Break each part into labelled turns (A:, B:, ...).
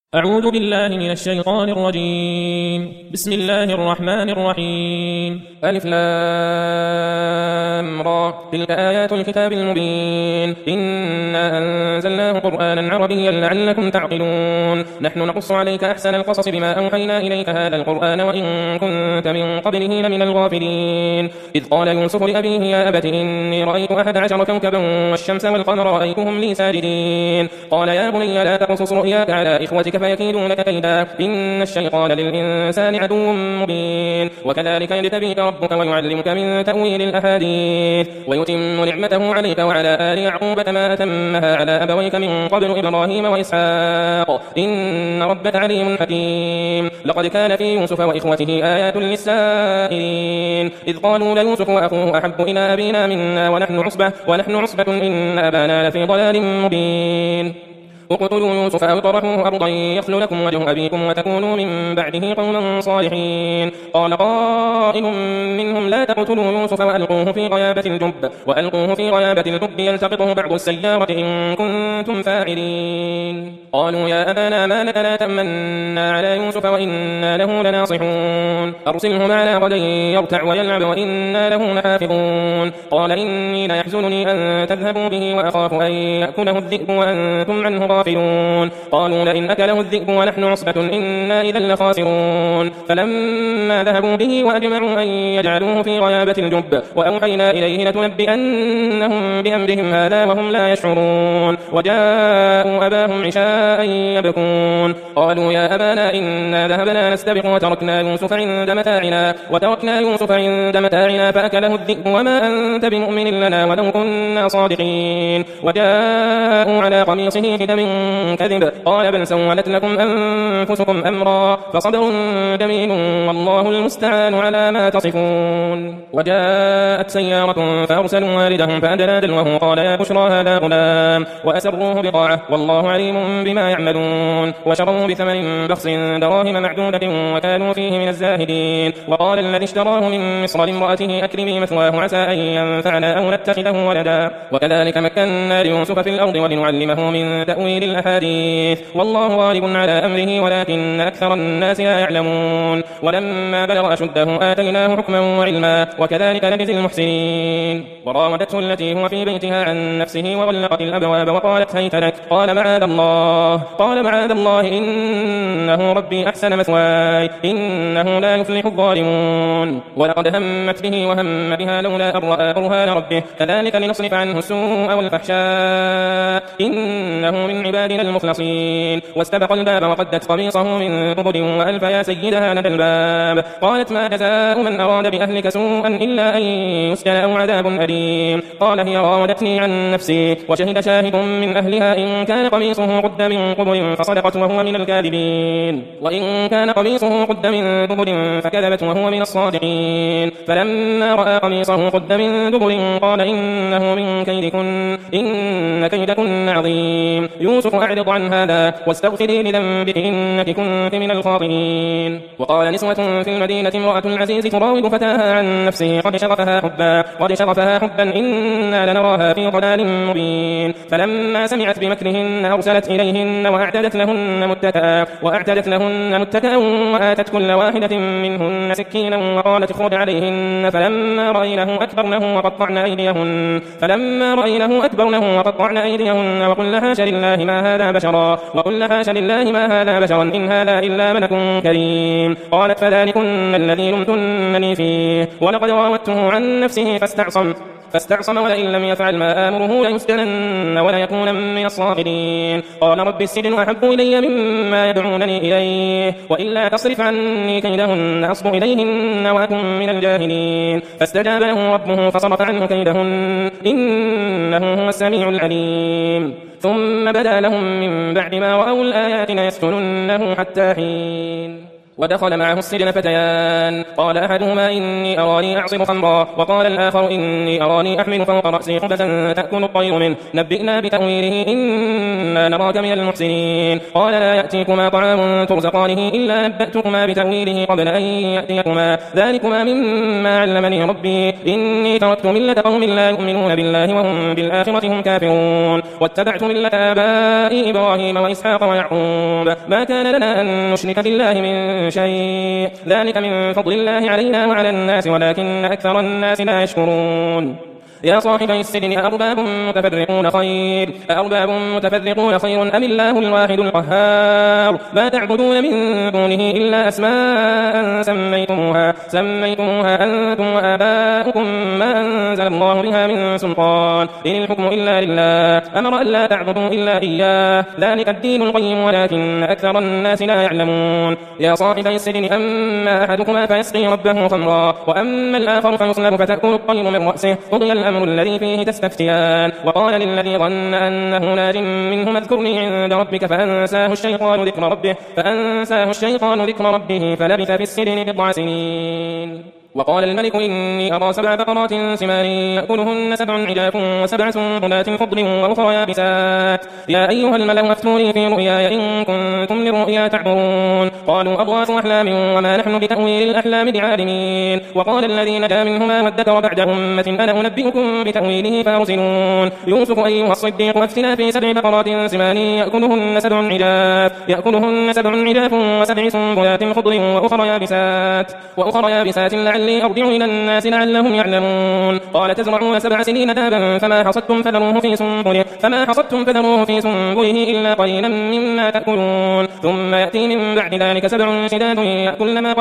A: أعوذ بالله من الشيطان الرجيم. بسم الله الرحمن الرحيم. ألف لام را. تلك آيات الكتاب المبين. إنا أنزلناه قرآنا عربيا لعلكم تعقلون. نحن نقص عليك أحسن القصص بما أوحينا إليك هذا القرآن وإن كنت من قبله لمن الغافلين. إذ قال يوسف لأبيه يا أبت إني رأيت 11 كوكبا والشمس والقمر رأيتهم لي ساجدين. قال يا بني لا تقصص رؤياك على إخوتك فيكيدون لك كيدا إن الشيطان للإنسان عدو مبين. وكذلك يجتبيك ربك ويعلمك من تأويل الأحاديث ويتم نعمته عليك وعلى آل يعقوب كما أتمها على أبويك من قبل إبراهيم وإسحاق إن ربك عليم حكيم. لقد كان في يوسف وإخوته آيات للسائلين إذ قالوا ليوسف وأخوه أحب إلى أبينا منا ونحن عصبة إن أبانا لفي ضلال مبين. اقتلوا يوسف أو اطرحوه أرضا يخل لكم وجه أبيكم وتكونوا من بعده قوما صالحين. قال قائل منهم لا تقتلوا يوسف وألقوه في غيابة الجب يلتقطه بعض السيارة إن كنتم فاعلين. قالوا يا أبانا ما لك لا تأمنا على يوسف وإنا له لناصحون. أرسله معنا غدا يرتع ويلعب وإنا له لحافظون. قال إني ليحزنني أن تذهبوا به وأخاف أن يأكله الذئب وأنتم عنه غافلون. قالوا لئن أكله الذئب ونحن عصبة إنا إذا لخاسرون. فلما ذهبوا به وأجمعوا أن يجعلوه في غيابة الجب وأوحينا إليه لتنبئنهم بأمرهم هذا وهم لا يشعرون. وجاءوا أباهم عشاء يبكون. قالوا يا أبانا إنا ذهبنا نستبق وتركنا يوسف عند متاعنا فأكله الذئب وما أنت بمؤمن لنا ولو كنا صادقين. وجاءوا على قميصه بدم كذب قال بل سولت لكم أنفسكم أمرا فصبر جميل والله المستعان على ما تصفون. وجاءت سيارة فأرسلوا والدهم فأدلى دلوه قال يا بشرى هذا غلام وأسروه بضاعة والله عليم بما يعملون. وشروا بثمن بخس دراهم معدودة وكانوا فيه من الزاهدين. وقال الذي اشتراه من مصر لامرأته أكرمي مثواه عسى أن ينفعنا أو نتخذه ولدا. وكذلك مكنا ليوسف في الأرض ولنعلمه من تأويل الأحاديث والله غالب على أمره ولكن أكثر الناس لا يعلمون. ولما بلغ أشده آتيناه حكما وعلما وكذلك نجزي المحسنين. وراودته التي هو في بيتها عن نفسه وغلقت الأبواب وقالت هيت لك قال معاذ الله إنه ربي أحسن مثواي إنه لا يفلح الظالمون. ولقد همت به وهم بها لولا أن رأى برهان ربه كذلك لنصرف عنه السوء والفحشاء إنه من عبادنا المخلصين. واستبق الباب وقدت قميصه من قبل وألف يا سيدها لدى الباب. قالت ما جزاء من أراد بأهلك سوءا إلا أن يسجن أو عذاب أليم. قال هي راودتني عن نفسي وشهد شاهد من أهلها إن كان قميصه قد من قبل فصدقت وهو من الكاذبين وإن كان قميصه قد من دبر فكذبت وهو من الصادقين. فلما رأى قميصه قد من دبر قال إنه من كيدكن إن كيدكن عظيم. يوسف أعرض عن هذا واستغفري لذنبك إنك كنت من الخاطئين. وقال نسوة في المدينة امرأة العزيز تراود فتاها عن نفسه قد شغفها حبا إنا لنراها في ضلال مبين. فلما سمعت بمكرهن أرسلت إليهن وأعتدت لهن متكأ وآتت كل واحدة منهن سكينا وقالت اخرج عليهن. فلما رأينه أكبرنه وقطعن أيديهن وقلن حاش لله ما هذا بشرا إن هذا إلا ملك كريم. قالت فذلكن الذي لمتنني فيه ولقد راودته عن نفسه فاستعصم ولئن لم يفعل ما آمره ليسجنن وليكون من الصاغرين. قال رب السجن أحب إلي مما يدعونني إليه وإلا تصرف عني كيدهن أصب إليهن وأكن من الجاهلين. فاستجاب له ربه فصرف عنه كيدهن إنه هو السميع العليم. ثم بدا لهم من بعد ما رأوا الآيات ليسجننه حتى حين. ودخل معه السجن فتيان، قال أحدهما إني أراني أعصر خمرا، وقال الآخر إني أراني أحمل فوق رأسي خبزا تأكل الطير منه، نبئنا بتأويله إنا نراك من المحسنين. قال لا يأتيكما طعام ترزقانه إلا نبأتكما بتأويله قبل أن يأتيكما، ذلكما مما علمني ربي، إني تركت ملة قوم لا يؤمنون بالله وهم بالآخرة هم كافرون، واتبعت ملة آبائي إبراهيم وإسحاق ويعقوب، ما كان لنا أن نشرك بالله من شيء، ذلك من فضل الله علينا وعلى الناس ولكن أكثر الناس لا يشكرون. يا صاحبي السجن أأرباب متفرقون خير أم الله الواحد القهار، ما تعبدون من دونه إلا أسماء سميتموها أنتم وآباؤكم ما أنزل الله بها من سلطان، إن الحكم إلا لله أمر ألا تعبدوا إلا إياه، ذلك الدين القيم ولكن أكثر الناس لا يعلمون. يا صاحبي السجن أما أحدكما فيسقي ربه خمرا، وأما الآخر فيصلب فتأكل الطير من رأسه، قضي الأمر الذي فيه تستفتيان. وقال للذي ظن أنه ناج منهما اذكرني عند ربك فأنساه الشيطان ذكر ربه فلبث في السجن 9 سنين. وقال الملك إني أرى 7 بقرات سمان يأكلهن 7 عجاف و7 سنبلات خضر وأخرى يابسات، يا أيها الملأ أفتوني في رؤياي إن كنتم للرؤيا تعبرون. قالوا أضغاث أحلام وما نحن بتأويل الأحلام بعالمين. وقال الذي نجا منهما وادكر بعد أمة أنا أنبئكم بتأويله فارسلون. يوسف أيها الصديق أفتنا في 7 بقرات سمان يأكلهن 7 عجاف و7 سنبلات خضر وأخرى يابسات لعلي أرجع إلى الناس لعلهم يعلمون. قال تزرعون 7 سنين دابا فما حصدتم فذروه في سنبله إلا قليلا مما تأكلون، ثم يأتي من بعد ذلك 7 شداد يأكل ما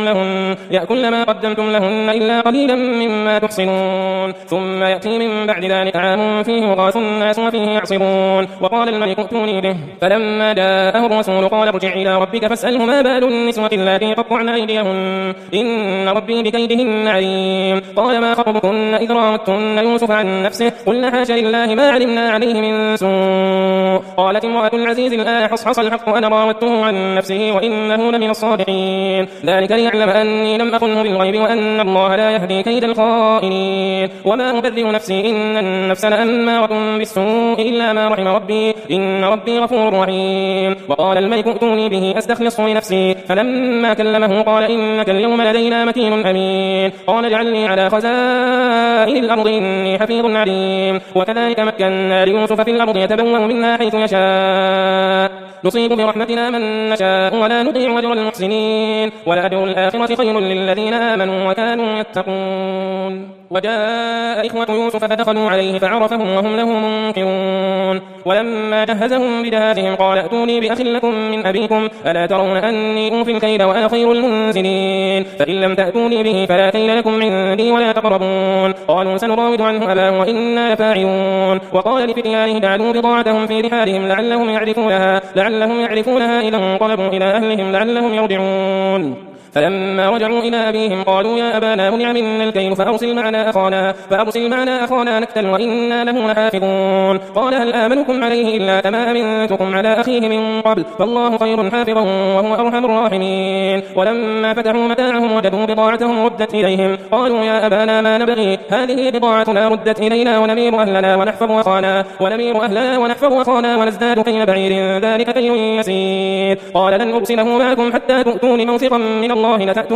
A: قدمتم لهن إلا قليلا مما تحصنون، ثم يأتي من بعد ذلك عام فيه يغاث الناس وفيه يعصرون. وقال الملك ائتوني به، فلما جاءه الرسول قال ارجع إلى ربك فاسأله ما بال النسوة اللاتي قطعن أيديهن إن ربي بكيدهن عليم. قال ما خطبكن إذ راوتن يوسف عن نفسه قلنا حاش لله ما علمنا عليه من سوء. قالت امرأة العزيز الآن حصحص الحق أنا راودته عن نفسه وإنه لمن الصادقين، ذلك ليعلم أني لم أخنه بالغيب وأن الله لا يهدي كيد الخائنين. وما أبرئ نفسي إن النفس لأمارة بالسوء إلا ما رحم ربي إن ربي غفور رحيم. وقال الملك ائتوني به أستخلصه لنفسي، فلما كلمه قال إنك اليوم لدينا مكين أمين. قال اجعلني على خزائن الأرض إني حفيظ عليم. وكذلك مكنا ليوسف في الأرض يتبوأ منها حيث يشاء، نصيب برحمتنا من نشاء ولا نضيع أجر المحسنين، ولأجر الآخرة خير للذين آمنوا وكانوا يتقون. وجاء إخوة يوسف فدخلوا عليه فعرفهم وهم له منكرون. ولما جهزهم بجهازهم قال ائتوني بأخ لكم من أبيكم ألا ترون أني أوفي الكيل وأنا خير المنزلين، فإن لم تأتوني به فلا كيل لكم عندي ولا تقربون. قالوا سنراود عنه أباه وإنا لفاعلون. وقال لفتيانه جعلوا بضاعتهم في رحالهم لعلهم يعرفونها إذا انقلبوا إلى أهلهم لعلهم يرجعون. فلما رجعوا إلى أبيهم قالوا يا أبانا منع منا الكيل فأرسل معنا أخانا نكتل وإنا له لحافظون. قال هل آمنكم عليه إلا كما أمنتكم على أخيه من قبل فالله خير حافظا وهو أرحم الراحمين. ولما فتحوا متاعهم وجدوا بضاعتهم ردت إليهم قالوا يا أبانا ما نبغي هذه بضاعتنا ردت إلينا ونمير أهلنا ونحفظ أخانا ونزداد كيل بعير ذلك كيل يسير. قال لن أرسله معكم حتى تؤتون موثقا من الله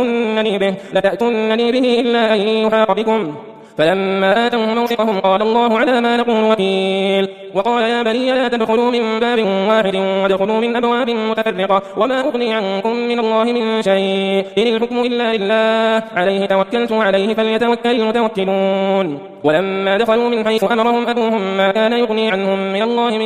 A: لتأتونني به إلا أن يحاط بكم. فلما آتوه موثقهم قال الله على ما نقول وكيل. وقال يا بني لا تدخلوا من باب واحد وادخلوا من أبواب متفرقة وما أغني عنكم من الله من شيء إن الحكم إلا لله عليه توكلت عليه فليتوكل المتوكلون. ولما دخلوا من حيث أمرهم أبوهم ما كان يغني عنهم من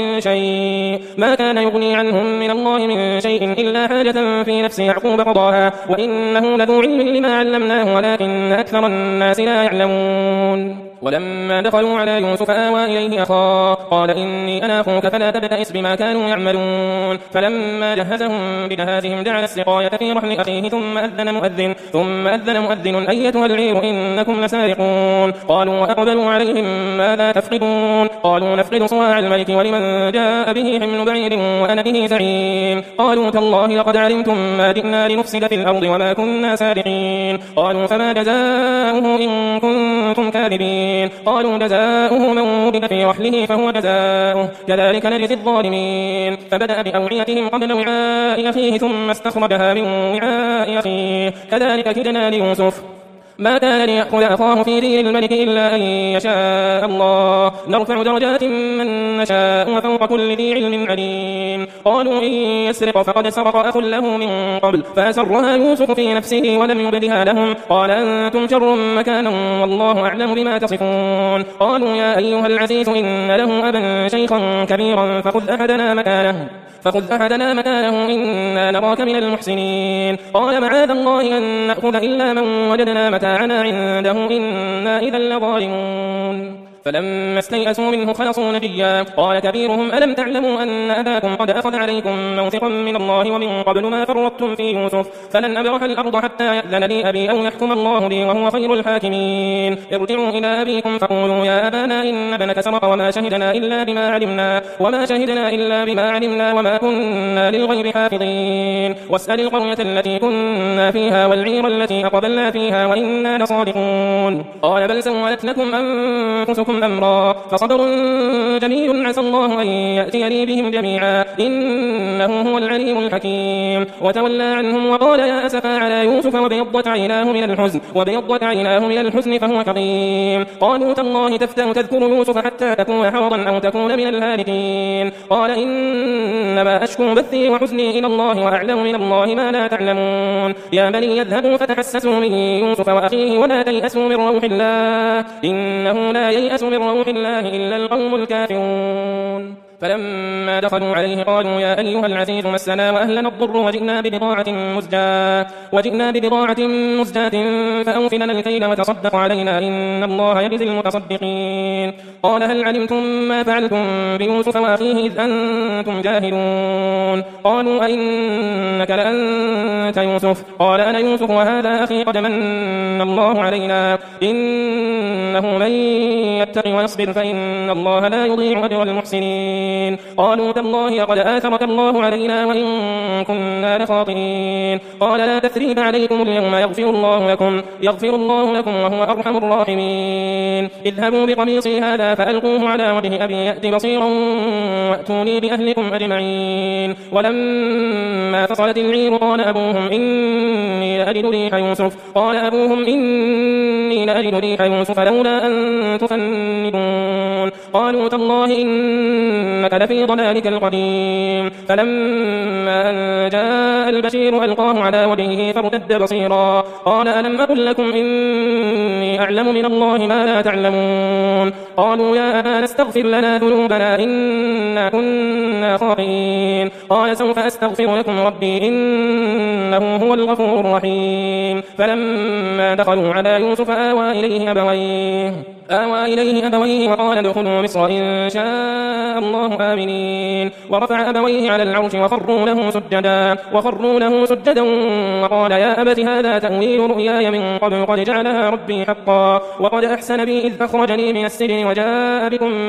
A: الله من شيء إلا حاجة في نفس يعقوب قضاها وإنه لذو علم لما علمناه ولكن أكثر الناس لا يعلمون. ولما دخلوا على يوسف آوى إليه أخاه قال إني أنا أخوك فلا تبتئس بما كانوا يعملون. فلما جهزهم بجهازهم جعل السقاية في رحل أخيه ثم أذن مؤذن أيتها العير إنكم لسارقون. قالوا وأقبلوا عليهم ماذا تفقدون؟ قالوا نفقد صواع الملك ولمن جاء به حمل بعير وأنا به زعيم. قالوا تالله لقد علمتم ما جئنا لنفسد في الأرض وما كنا سارقين. قالوا فما جزاؤه إن كنتم كاذبين؟ قالوا جزاؤه من وجد في رحله فهو جزاؤه كذلك نجزي الظالمين. فبدأ بأوعيتهم قبل وعاء أخيه ثم استخرجها من وعاء أخيه كذلك كدنا ليوسف ما كان ليأخذ أخاه في دين الملك إلا أن يشاء الله نرفع درجات من نشاء وفوق كل ذي علم عليم. قالوا إن يسرق فقد سرق أخ له من قبل فأسرها يوسف في نفسه ولم يبدها لهم قال أنتم شر مكانا والله أعلم بما تصفون. قالوا يا أيها العزيز إن له أبا شيخا كبيرا فخذ أحدنا مكانه إنا نراك من المحسنين. قال معاذ الله أن نأخذ إلا من وجدنا متاعنا عنده إنا إذا لظالمون. فلما استيئسوا منه خلصوا نجيا قال كبيرهم ألم تعلموا أن أباكم قد أخذ عليكم موثقا من الله ومن قبل ما فرطتم في يوسف فلن أبرح الأرض حتى يأذن لي أبي أو يحكم الله لي وهو خير الحاكمين. ارجعوا إلى أبيكم فقولوا يا أبانا إن ابنك سرق وما شهدنا إلا بما علمنا وما كنا للغيب حافظين. واسأل القرية التي كنا فيها والعير التي أقبلنا فيها وإنا لصادقون. قال بل سولت لكم أنفسكم أمرا فصبر جميل عسى الله أن يأتيني بهم جميعا إنه هو العليم الحكيم. وتولى عنهم وقال يا أسفا على يوسف وبيضت عيناه من الحزن فهو كظيم. قالوا تالله تفتأ تذكر يوسف حتى تكون حرضا أو تكون من الهالكين. قال إنما أشكو بثي وحزني إلى الله وأعلم من الله ما لا تعلمون. يا بني يذهبوا فتحسسوا من يوسف وأخيه ولا تيأسوا من روح الله إنه لا ييأس من روح الله إلا القوم الكافرون. فلما دخلوا عليه قالوا يا أيها العزيز مسنا وأهلنا الضر وجئنا ببضاعة مزجاة فأوف لنا الكيل وتصدق علينا إن الله يجزي المتصدقين. قال هل علمتم ما فعلتم بيوسف وأخيه إذ أنتم جاهلون؟ قالوا أئنك لأنت يوسف؟ قال أنا يوسف وهذا أخي قد من الله علينا إنه من يتق ويصبر فإن الله لا يضيع أجر المحسنين. قالوا تالله لقد آثرك الله علينا وإن كنا لخاطئين. قال لا تثريب عليكم اليوم يغفر الله لكم وهو أرحم الراحمين. اذهبوا بقميصي هذا فألقوه على وجه أبي يأت بصيرا وأتوني بأهلكم أجمعين. ولما فصلت العير قال أبوهم إني لأجد ريح يوسف لولا أن تفندون. قالوا تالله إنك لفي ضلالك القديم. فلما أن جاء البشير ألقاه على وجهه فارتد بصيرا قال ألم أقل لكم إني أعلم من الله ما لا تعلمون؟ قالوا يا أبانا استغفر لنا ذنوبنا إنا كنا خاطئين. قال سوف أستغفر لكم ربي إنه هو الغفور الرحيم. فلما دخلوا على يوسف آوى إليه أبويه وقال ادخلوا مصر إن شاء الله آمنين. ورفع أبويه على العرش وخروا له سجدا وقال يا أبت هذا تأويل رؤياي من قبل قد جعلها ربي حقا وقد أحسن بي إذ أخرجني من السجن وجاء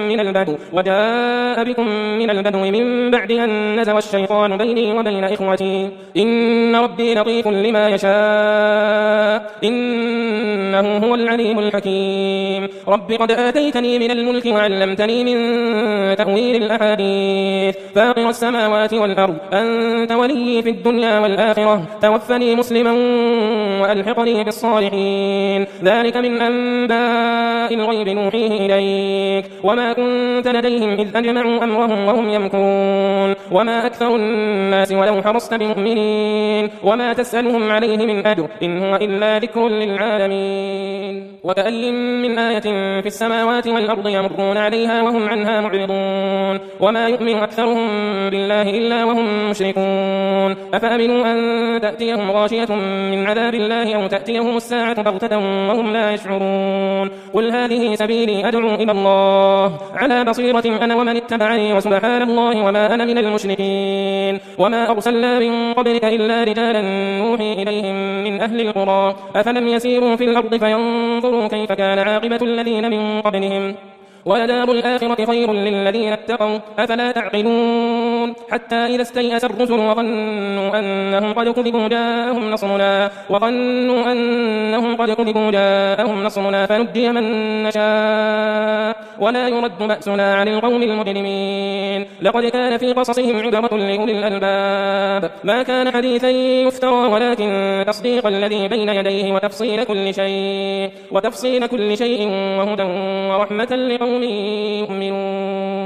A: بكم من البدو من بعد أن نزغ الشيطان بيني وبين إخوتي إن ربي لطيف لما يشاء إنه هو العليم الحكيم. رب قد آتيتني من الملك وعلمتني من تأويل الأحاديث فاطر السماوات والأرض أنت ولي في الدنيا والآخرة توفني مسلما وألحقني بالصالحين. ذلك من أنباء الغيب نوحيه إليك وما كنت لديهم إذ أجمعوا أمرهم وهم يمكرون وما أكثر الناس ولو حرصت بمؤمنين وما تسألهم عليه من أجر إن هو إلا ذكر للعالمين. وكأي من آية في السماوات والأرض يمرون عليها وهم عنها معرضون وما يؤمن أكثرهم بالله إلا وهم مشركون. أفأمنوا أن تأتيهم غاشية من عذاب الله أو تأتيهم الساعة بغتة وهم لا يشعرون قل هذه سبيلي أدعو إلى الله على بصيرة أنا ومن اتبعني وسبحان الله وما أنا من المشركين وما أرسلنا من قبلك إلا رجالا نوحي إليهم من أهل القرى أفلم يسيروا في الأرض فينظروا كيف كان عاقبة الذين من قبلهم ولدار الآخرة خير للذين اتقوا أفلا تعقلون حتى إذا استيأس الرسل وظنوا أنهم قد كذبوا جاءهم نصرنا فنجي من نشاء ولا يرد بأسنا عن القوم المجرمين لقد كان في قصصهم عبرة لأولي الألباب ما كان حديثا يفترى ولكن تصديق الذي بين يديه وتفصيل كل شيء وهدى ورحمة لقوم يؤمنون